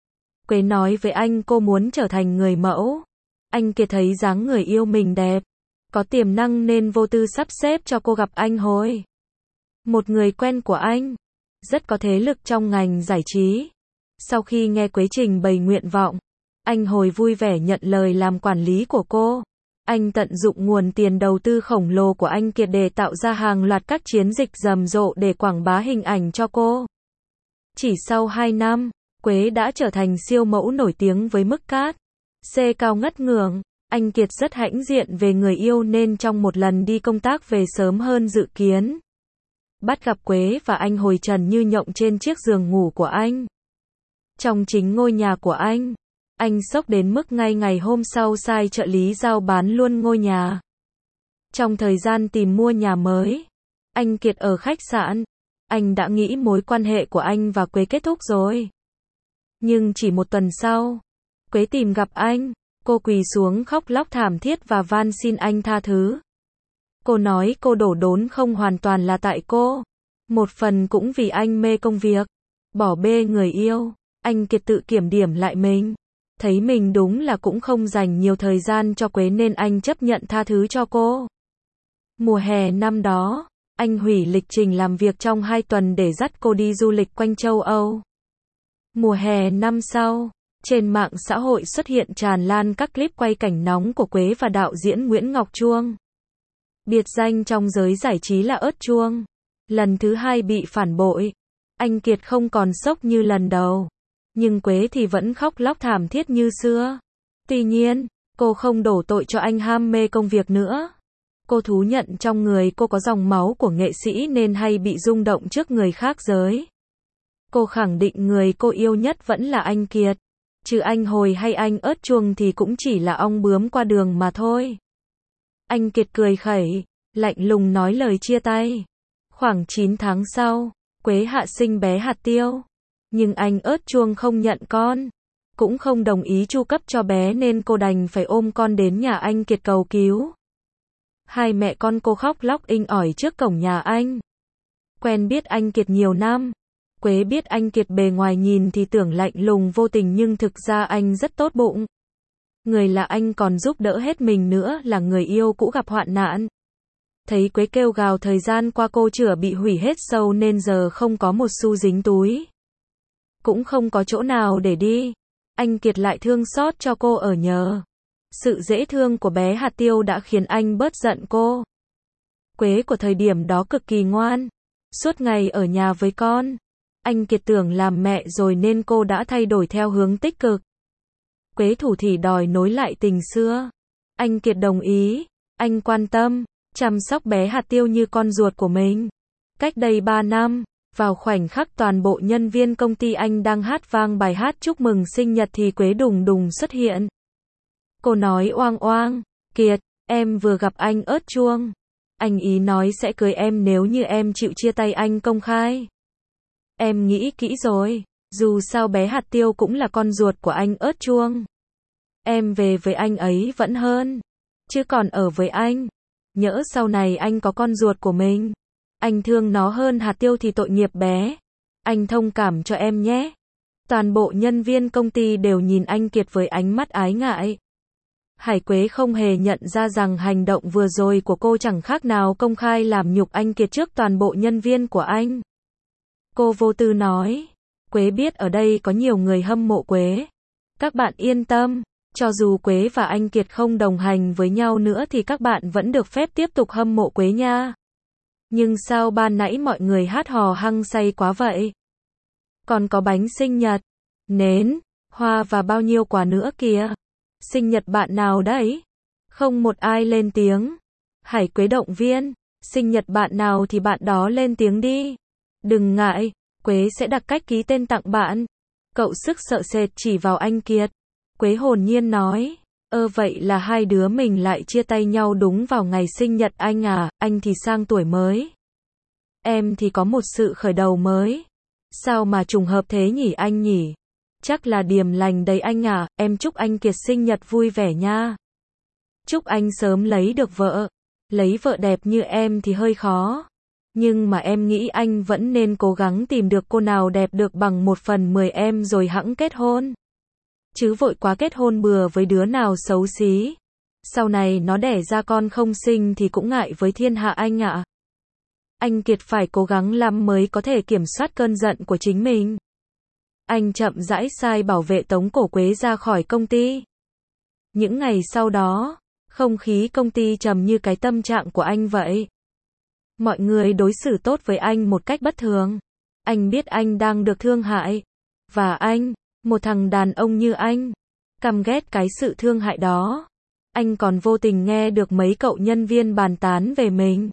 Quế nói với anh cô muốn trở thành người mẫu. Anh Kiệt thấy dáng người yêu mình đẹp, có tiềm năng nên vô tư sắp xếp cho cô gặp anh Hồi. Một người quen của anh, rất có thế lực trong ngành giải trí. Sau khi nghe Quế trình bày nguyện vọng, anh Hồi vui vẻ nhận lời làm quản lý của cô. Anh tận dụng nguồn tiền đầu tư khổng lồ của anh Kiệt để tạo ra hàng loạt các chiến dịch rầm rộ để quảng bá hình ảnh cho cô. Chỉ sau hai năm, Quế đã trở thành siêu mẫu nổi tiếng với mức cát xê cao ngất ngưỡng. Anh Kiệt rất hãnh diện về người yêu nên trong một lần đi công tác về sớm hơn dự kiến. Bắt gặp Quế và anh Hồi trần như nhộng trên chiếc giường ngủ của anh. Trong chính ngôi nhà của anh, anh sốc đến mức ngay ngày hôm sau sai trợ lý giao bán luôn ngôi nhà. Trong thời gian tìm mua nhà mới, anh Kiệt ở khách sạn, anh đã nghĩ mối quan hệ của anh và Quế kết thúc rồi. Nhưng chỉ một tuần sau, Quế tìm gặp anh, cô quỳ xuống khóc lóc thảm thiết và van xin anh tha thứ. Cô nói cô đổ đốn không hoàn toàn là tại cô. Một phần cũng vì anh mê công việc, bỏ bê người yêu. Anh Kiệt tự kiểm điểm lại mình. Thấy mình đúng là cũng không dành nhiều thời gian cho Quế nên anh chấp nhận tha thứ cho cô. Mùa hè năm đó, anh hủy lịch trình làm việc trong hai tuần để dắt cô đi du lịch quanh châu Âu. Mùa hè năm sau, trên mạng xã hội xuất hiện tràn lan các clip quay cảnh nóng của Quế và đạo diễn Nguyễn Ngọc Chuông. Biệt danh trong giới giải trí là ớt chuông. Lần thứ hai bị phản bội. Anh Kiệt không còn sốc như lần đầu. Nhưng Quế thì vẫn khóc lóc thảm thiết như xưa. Tuy nhiên, cô không đổ tội cho anh ham mê công việc nữa. Cô thú nhận trong người cô có dòng máu của nghệ sĩ nên hay bị rung động trước người khác giới. Cô khẳng định người cô yêu nhất vẫn là anh Kiệt. Chứ anh Hồi hay anh ớt chuông thì cũng chỉ là ong bướm qua đường mà thôi. Anh Kiệt cười khẩy, lạnh lùng nói lời chia tay. Khoảng chín tháng sau, Quế hạ sinh bé hạt tiêu. Nhưng anh ớt chuông không nhận con, cũng không đồng ý chu cấp cho bé nên cô đành phải ôm con đến nhà anh Kiệt cầu cứu. Hai mẹ con cô khóc lóc inh ỏi trước cổng nhà anh. Quen biết anh Kiệt nhiều năm. Quế biết anh Kiệt bề ngoài nhìn thì tưởng lạnh lùng vô tình nhưng thực ra anh rất tốt bụng. Người là anh còn giúp đỡ hết mình nữa là người yêu cũ gặp hoạn nạn. Thấy Quế kêu gào thời gian qua cô chữa bị hủy hết sâu nên giờ không có một xu dính túi. Cũng không có chỗ nào để đi. Anh Kiệt lại thương xót cho cô ở nhờ. Sự dễ thương của bé hạt tiêu đã khiến anh bớt giận cô. Quế của thời điểm đó cực kỳ ngoan. Suốt ngày ở nhà với con. Anh Kiệt tưởng làm mẹ rồi nên cô đã thay đổi theo hướng tích cực. Quế thủ thỉ đòi nối lại tình xưa. Anh Kiệt đồng ý. Anh quan tâm, chăm sóc bé hạt tiêu như con ruột của mình. Cách đây ba năm, vào khoảnh khắc toàn bộ nhân viên công ty anh đang hát vang bài hát chúc mừng sinh nhật thì Quế đùng đùng xuất hiện. Cô nói oang oang, Kiệt, em vừa gặp anh ớt chuông. Anh ý nói sẽ cưới em nếu như em chịu chia tay anh công khai. Em nghĩ kỹ rồi, Dù sao bé hạt tiêu cũng là con ruột của anh ớt chuông. Em về với anh ấy vẫn hơn. Chứ còn ở với anh. Nhỡ sau này anh có con ruột của mình. Anh thương nó hơn hạt tiêu thì tội nghiệp bé. Anh thông cảm cho em nhé. Toàn bộ nhân viên công ty đều nhìn anh Kiệt với ánh mắt ái ngại. Hải Quế không hề nhận ra rằng hành động vừa rồi của cô chẳng khác nào công khai làm nhục anh Kiệt trước toàn bộ nhân viên của anh. Cô vô tư nói, Quế biết ở đây có nhiều người hâm mộ Quế. Các bạn yên tâm, cho dù Quế và anh Kiệt không đồng hành với nhau nữa thì các bạn vẫn được phép tiếp tục hâm mộ Quế nha. Nhưng sao ban nãy mọi người hát hò hăng say quá vậy? Còn có bánh sinh nhật, nến, hoa và bao nhiêu quà nữa kìa. Sinh nhật bạn nào đấy? Không một ai lên tiếng. Hải Quế động viên, sinh nhật bạn nào thì bạn đó lên tiếng đi. Đừng ngại, Quế sẽ đặt cách ký tên tặng bạn. Cậu sức sợ sệt chỉ vào anh Kiệt. Quế hồn nhiên nói, ơ vậy là hai đứa mình lại chia tay nhau đúng vào ngày sinh nhật anh à, anh thì sang tuổi mới. Em thì có một sự khởi đầu mới. Sao mà trùng hợp thế nhỉ anh nhỉ? Chắc là điềm lành đấy anh à, em chúc anh Kiệt sinh nhật vui vẻ nha. Chúc anh sớm lấy được vợ. Lấy vợ đẹp như em thì hơi khó. Nhưng mà em nghĩ anh vẫn nên cố gắng tìm được cô nào đẹp được bằng một phần mười em rồi hẵng kết hôn. Chứ vội quá kết hôn bừa với đứa nào xấu xí. Sau này nó đẻ ra con không sinh thì cũng ngại với thiên hạ anh ạ. Anh Kiệt phải cố gắng lắm mới có thể kiểm soát cơn giận của chính mình. Anh chậm rãi sai bảo vệ tống cổ Quế ra khỏi công ty. Những ngày sau đó, không khí công ty trầm như cái tâm trạng của anh vậy. Mọi người đối xử tốt với anh một cách bất thường. Anh biết anh đang được thương hại. Và anh, một thằng đàn ông như anh, căm ghét cái sự thương hại đó. Anh còn vô tình nghe được mấy cậu nhân viên bàn tán về mình.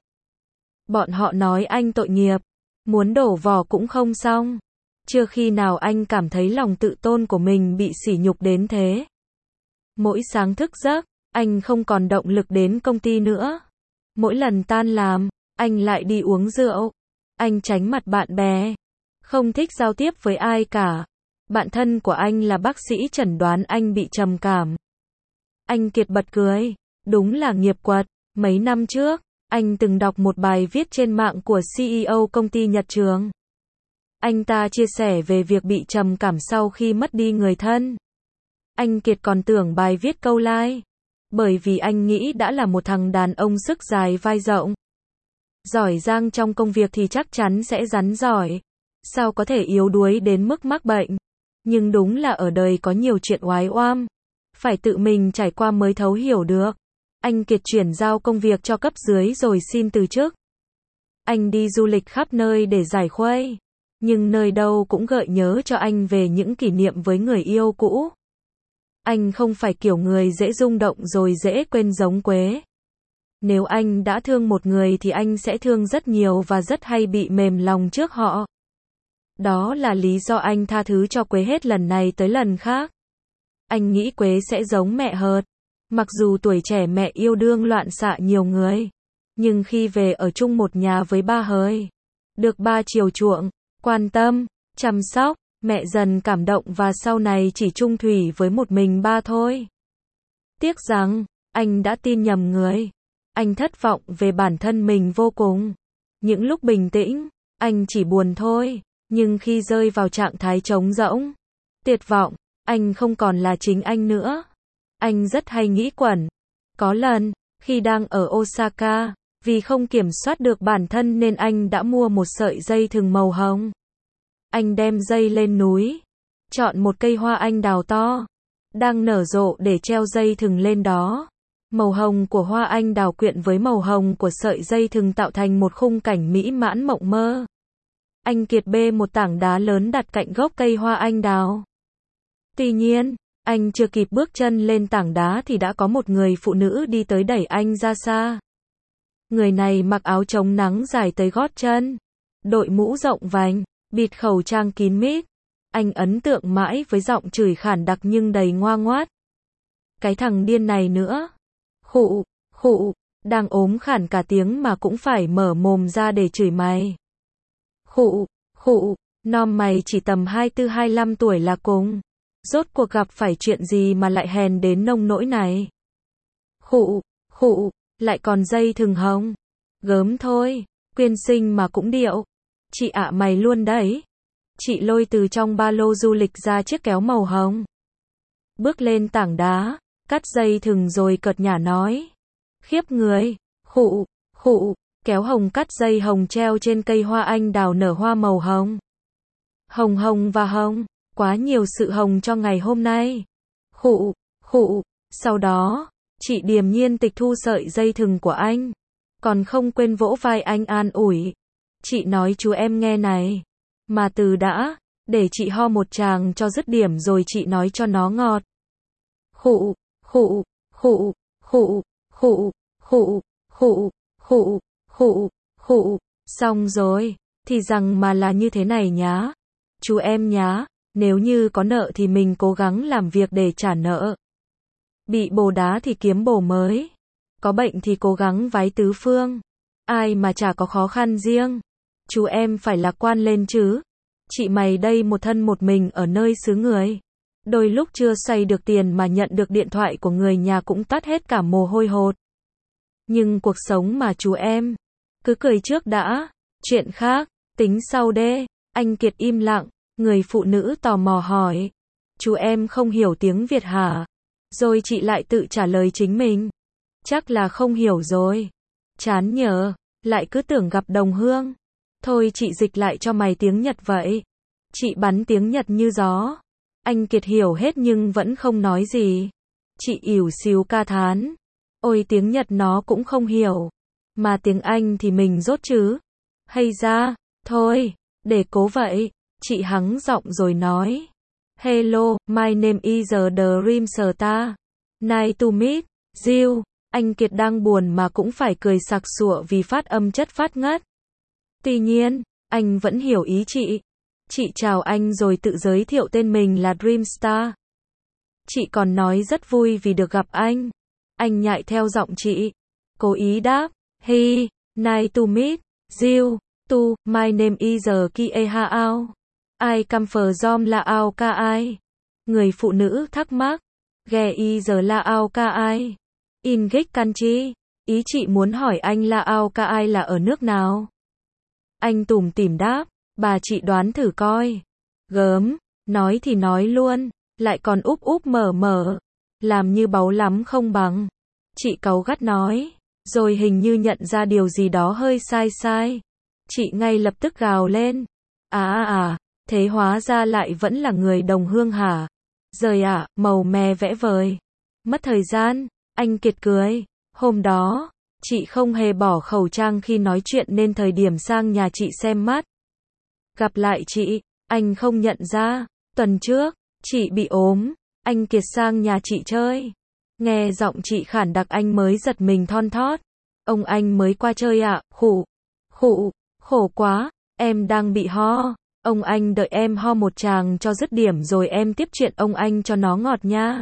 Bọn họ nói anh tội nghiệp, muốn đổ vỏ cũng không xong. Chưa khi nào anh cảm thấy lòng tự tôn của mình bị sỉ nhục đến thế. Mỗi sáng thức giấc, anh không còn động lực đến công ty nữa. Mỗi lần tan làm, anh lại đi uống rượu. Anh tránh mặt bạn bè, không thích giao tiếp với ai cả. Bạn thân của anh là bác sĩ chẩn đoán anh bị trầm cảm. Anh Kiệt bật cười, đúng là nghiệp quật. Mấy năm trước, anh từng đọc một bài viết trên mạng của xê e ô công ty Nhật Trường. Anh ta chia sẻ về việc bị trầm cảm sau khi mất đi người thân. Anh Kiệt còn tưởng bài viết câu like, bởi vì anh nghĩ đã là một thằng đàn ông sức dài vai rộng, giỏi giang trong công việc thì chắc chắn sẽ rắn giỏi. Sao có thể yếu đuối đến mức mắc bệnh? Nhưng đúng là ở đời có nhiều chuyện oái oăm, phải tự mình trải qua mới thấu hiểu được. Anh Kiệt chuyển giao công việc cho cấp dưới rồi xin từ chức. Anh đi du lịch khắp nơi để giải khuây, nhưng nơi đâu cũng gợi nhớ cho anh về những kỷ niệm với người yêu cũ. Anh không phải kiểu người dễ rung động rồi dễ quên giống Quế. Nếu anh đã thương một người thì anh sẽ thương rất nhiều và rất hay bị mềm lòng trước họ. Đó là lý do anh tha thứ cho Quế hết lần này tới lần khác. Anh nghĩ Quế sẽ giống mẹ Hợt. Mặc dù tuổi trẻ mẹ yêu đương loạn xạ nhiều người, nhưng khi về ở chung một nhà với ba Hơi, được ba chiều chuộng, quan tâm, chăm sóc, mẹ dần cảm động và sau này chỉ chung thủy với một mình ba thôi. Tiếc rằng, anh đã tin nhầm người. Anh thất vọng về bản thân mình vô cùng. Những lúc bình tĩnh, anh chỉ buồn thôi. Nhưng khi rơi vào trạng thái trống rỗng, tuyệt vọng, anh không còn là chính anh nữa. Anh rất hay nghĩ quẩn. Có lần, khi đang ở Osaka, vì không kiểm soát được bản thân nên anh đã mua một sợi dây thừng màu hồng. Anh đem dây lên núi, chọn một cây hoa anh đào to, đang nở rộ để treo dây thừng lên đó. Màu hồng của hoa anh đào quyện với màu hồng của sợi dây thừng tạo thành một khung cảnh mỹ mãn mộng mơ. Anh Kiệt bê một tảng đá lớn đặt cạnh gốc cây hoa anh đào. Tuy nhiên, anh chưa kịp bước chân lên tảng đá thì đã có một người phụ nữ đi tới đẩy anh ra xa. Người này mặc áo chống nắng dài tới gót chân, đội mũ rộng vành, bịt khẩu trang kín mít. Anh ấn tượng mãi với giọng chửi khản đặc nhưng đầy ngoa ngoát. Cái thằng điên này nữa. Khụ, khụ, đang ốm khản cả tiếng mà cũng phải mở mồm ra để chửi mày. Khụ, khụ, Nom mày chỉ tầm hai tư hai lăm tuổi là cùng. Rốt cuộc gặp phải chuyện gì mà lại hèn đến nông nỗi này? Khụ, khụ, lại còn dây thừng hồng. Gớm thôi, quyên sinh mà cũng điệu. Chị ạ mày luôn đấy. Chị lôi từ trong ba lô du lịch ra chiếc kéo màu hồng. Bước lên tảng đá, cắt dây thừng rồi cợt nhả nói. Khiếp người, khụ, khụ, kéo hồng cắt dây hồng treo trên cây hoa anh đào nở hoa màu hồng. Hồng hồng và hồng, quá nhiều sự hồng cho ngày hôm nay. Khụ, khụ, sau đó, chị điềm nhiên tịch thu sợi dây thừng của anh. Còn không quên vỗ vai anh an ủi. Chị nói chú em nghe này. Mà từ đã, để chị ho một tràng cho dứt điểm rồi chị nói cho nó ngọt. Khụ, khụ, khụ, khụ, khụ, khụ, khụ, khụ, khụ, khụ, xong rồi, thì rằng mà là như thế này nhá. Chú em nhá, nếu như có nợ thì mình cố gắng làm việc để trả nợ. Bị bồ đá thì kiếm bồ mới. Có bệnh thì cố gắng vái tứ phương. Ai mà chả có khó khăn riêng. Chú em phải lạc quan lên chứ. Chị mày đây một thân một mình ở nơi xứ người. Đôi lúc chưa xoay được tiền mà nhận được điện thoại của người nhà cũng tắt hết cả mồ hôi hột. Nhưng cuộc sống mà chú em. Cứ cười trước đã. Chuyện khác, tính sau đê. Anh Kiệt im lặng. Người phụ nữ tò mò hỏi. Chú em không hiểu tiếng Việt hả? Rồi chị lại tự trả lời chính mình. Chắc là không hiểu rồi. Chán nhờ. Lại cứ tưởng gặp đồng hương. Thôi chị dịch lại cho mày tiếng Nhật vậy. Chị bắn tiếng Nhật như gió. Anh Kiệt hiểu hết nhưng vẫn không nói gì. Chị ỉu xìu ca thán. Ôi tiếng Nhật nó cũng không hiểu. Mà tiếng Anh thì mình rốt chứ. Hay ra, thôi, để cố vậy. Chị hắng giọng rồi nói. Hello, my name is the Dream Star. Nice to meet you. Anh Kiệt đang buồn mà cũng phải cười sặc sụa vì phát âm chất phát ngất. Tuy nhiên, anh vẫn hiểu ý chị. Chị chào anh rồi tự giới thiệu tên mình là Dreamstar. Chị còn nói rất vui vì được gặp anh. Anh nhại theo giọng chị. Cố ý đáp. Hey, nice to meet you. Tu, my name is Kie Hao. I come from Lao Kai. Người phụ nữ thắc mắc. Ge is Lao Kai. In which country? Ý chị muốn hỏi anh Lao Kai là ở nước nào? Anh tủm tỉm đáp. Bà chị đoán thử coi. Gớm, nói thì nói luôn, lại còn úp úp mở mở. Làm như báu lắm không bằng. Chị cáu gắt nói. Rồi hình như nhận ra điều gì đó hơi sai sai. Chị ngay lập tức gào lên. À à à, thế hóa ra lại vẫn là người đồng hương hả? Giời ạ, à, màu me vẽ vời. Mất thời gian, anh Kiệt cười. Hôm đó, chị không hề bỏ khẩu trang khi nói chuyện nên thời điểm sang nhà chị xem mắt. Gặp lại chị, anh không nhận ra. Tuần trước, chị bị ốm. Anh Kiệt sang nhà chị chơi. Nghe giọng chị khản đặc anh mới giật mình thon thót. Ông anh mới qua chơi ạ, à? Khụ, khụ, khổ quá, em đang bị ho. Ông anh đợi em ho một tràng cho dứt điểm rồi em tiếp chuyện ông anh cho nó ngọt nha.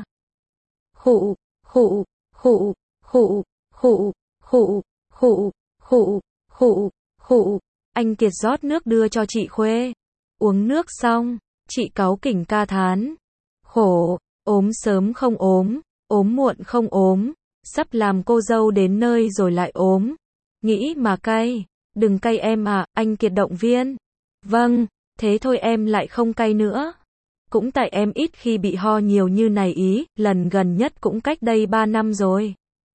Khụ, khụ, khụ, khụ, khụ, khụ, khụ, khụ, khụ, khụ. Anh Kiệt rót nước đưa cho chị Khuê. Uống nước xong, chị cáu kỉnh ca thán. Khổ, ốm sớm không ốm, ốm muộn không ốm, sắp làm cô dâu đến nơi rồi lại ốm. Nghĩ mà cay, đừng cay em à, anh Kiệt động viên. Vâng, thế thôi em lại không cay nữa. Cũng tại em ít khi bị ho nhiều như này ý, lần gần nhất cũng cách đây ba năm rồi.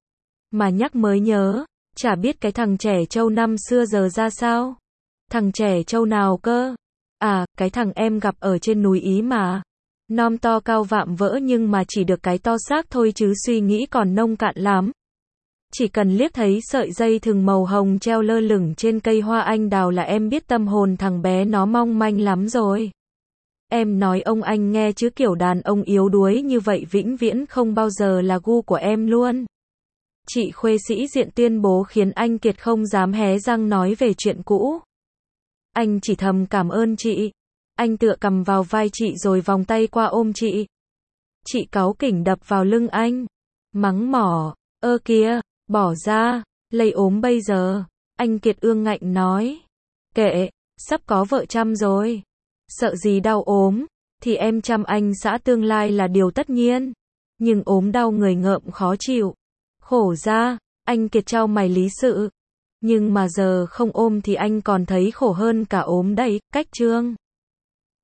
Mà nhắc mới nhớ, chả biết cái thằng trẻ trâu năm xưa giờ ra sao. Thằng trẻ trâu nào cơ? À, cái thằng em gặp ở trên núi Ý mà. Nom to cao vạm vỡ nhưng mà chỉ được cái to xác thôi chứ suy nghĩ còn nông cạn lắm. Chỉ cần liếc thấy sợi dây thừng màu hồng treo lơ lửng trên cây hoa anh đào là em biết tâm hồn thằng bé nó mong manh lắm rồi. Em nói ông anh nghe chứ kiểu đàn ông yếu đuối như vậy vĩnh viễn không bao giờ là gu của em luôn. Chị Khuê sĩ diện tuyên bố khiến anh Kiệt không dám hé răng nói về chuyện cũ. Anh chỉ thầm cảm ơn chị. Anh tựa cầm vào vai chị rồi vòng tay qua ôm chị. Chị cáu kỉnh đập vào lưng anh. Mắng mỏ, ơ kìa, bỏ ra, lây ốm bây giờ. Anh Kiệt ương ngạnh nói. Kệ, sắp có vợ chăm rồi. Sợ gì đau ốm, thì em chăm anh xã tương lai là điều tất nhiên. Nhưng ốm đau người ngợm khó chịu. Khổ ra, anh Kiệt trao mày lý sự. Nhưng mà giờ không ôm thì anh còn thấy khổ hơn cả ốm đấy, cách Trương.